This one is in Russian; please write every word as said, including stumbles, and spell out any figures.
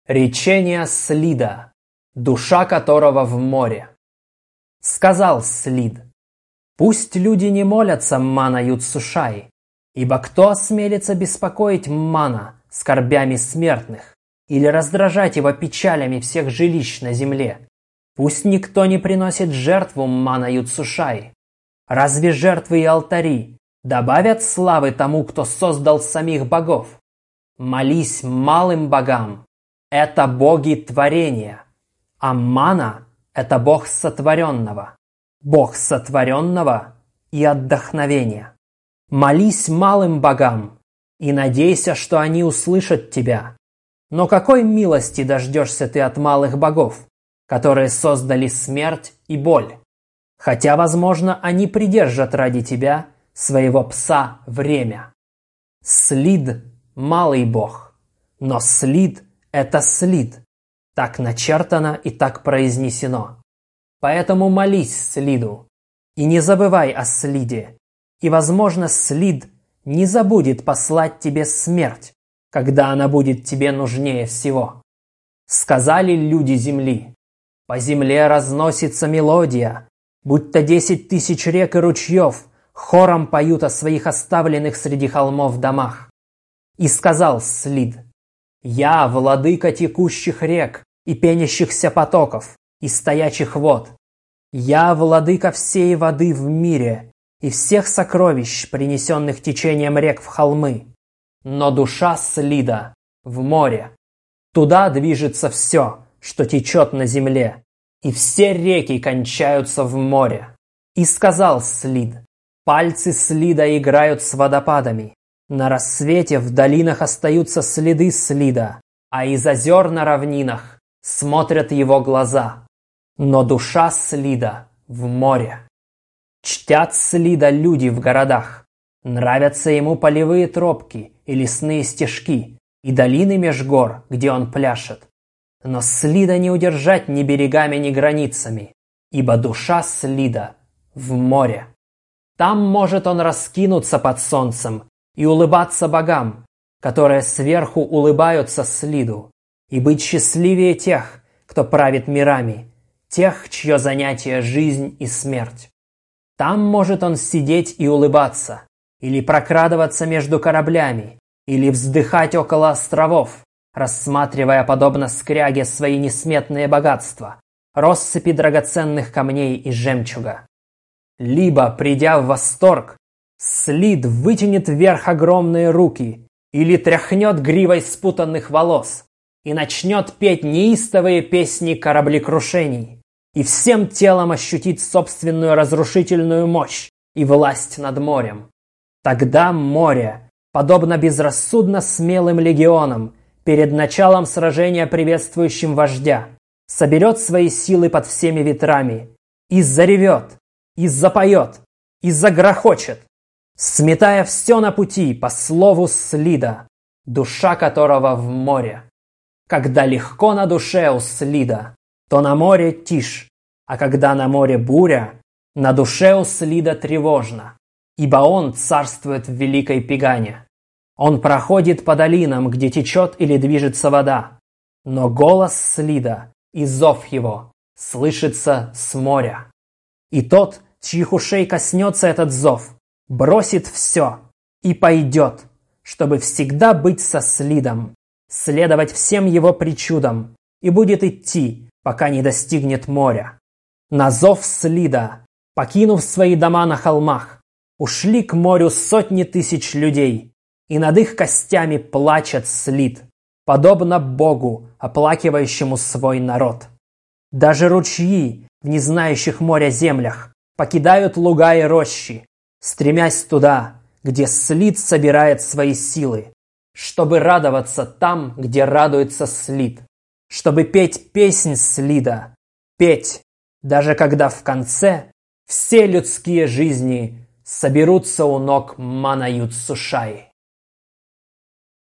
Речение Слида, душа которого в море. Сказал Слид: «Пусть люди не молятся Мана Юдсушай, ибо кто осмелится беспокоить Мана скорбями смертных или раздражать его печалями всех жилищ на земле? Пусть никто не приносит жертву Мана Юдсушай. Разве жертвы и алтари добавят славы тому, кто создал самих богов? Молись малым богам. Это боги творения, а Мана – это бог сотворенного, бог сотворенного и отдохновения. Молись малым богам и надейся, что они услышат тебя. Но какой милости дождешься ты от малых богов, которые создали смерть и боль? Хотя, возможно, они придержат ради тебя своего пса время. Слид – малый бог, но Слид – это Слид. Так начертано и так произнесено. Поэтому молись Слиду и не забывай о Слиде. И, возможно, Слид не забудет послать тебе смерть, когда она будет тебе нужнее всего. Сказали люди земли: по земле разносится мелодия, будто десять тысяч рек и ручьев хором поют о своих оставленных среди холмов домах. И сказал Слид: «Я владыка текущих рек и пенящихся потоков и стоячих вод. Я владыка всей воды в мире и всех сокровищ, принесенных течением рек в холмы. Но душа Слида в море. Туда движется все, что течет на земле, и все реки кончаются в море». И сказал Слид: «Пальцы Слида играют с водопадами. На рассвете в долинах остаются следы Слида, а из озер на равнинах смотрят его глаза. Но душа Слида в море. Чтят Слида люди в городах. Нравятся ему полевые тропки и лесные стежки, и долины меж гор, где он пляшет. Но Слида не удержать ни берегами, ни границами, ибо душа Слида в море. Там может он раскинуться под солнцем и улыбаться богам, которые сверху улыбаются Слиду, и быть счастливее тех, кто правит мирами, тех, чье занятие – жизнь и смерть. Там может он сидеть и улыбаться, или прокрадываться между кораблями, или вздыхать около островов, рассматривая, подобно скряге, свои несметные богатства, россыпи драгоценных камней и жемчуга. Либо, придя в восторг, Слид вытянет вверх огромные руки или тряхнет гривой спутанных волос и начнет петь неистовые песни кораблекрушений и всем телом ощутит собственную разрушительную мощь и власть над морем. Тогда море, подобно безрассудно смелым легионам, перед началом сражения, приветствующим вождя, соберет свои силы под всеми ветрами и заревет, и запоет, и загрохочет, сметая все на пути по слову Слида, душа которого в море. Когда легко на душе у Слида, то на море тишь, а когда на море буря, на душе у Слида тревожно, ибо он царствует в великой Пегане. Он проходит по долинам, где течет или движется вода, но голос Слида и зов его слышится с моря. И тот, чьих ушей коснется этот зов, бросит все и пойдет, чтобы всегда быть со Слидом, следовать всем его причудам, и будет идти, пока не достигнет моря. На зов Слида, покинув свои дома на холмах, ушли к морю сотни тысяч людей, и над их костями плачет Слид, подобно Богу, оплакивающему свой народ. Даже ручьи в незнающих моря землях покидают луга и рощи, стремясь туда, где Слид собирает свои силы, чтобы радоваться там, где радуется Слид, чтобы петь песнь Слида, петь, даже когда в конце все людские жизни соберутся у ног Мана Юдсушай.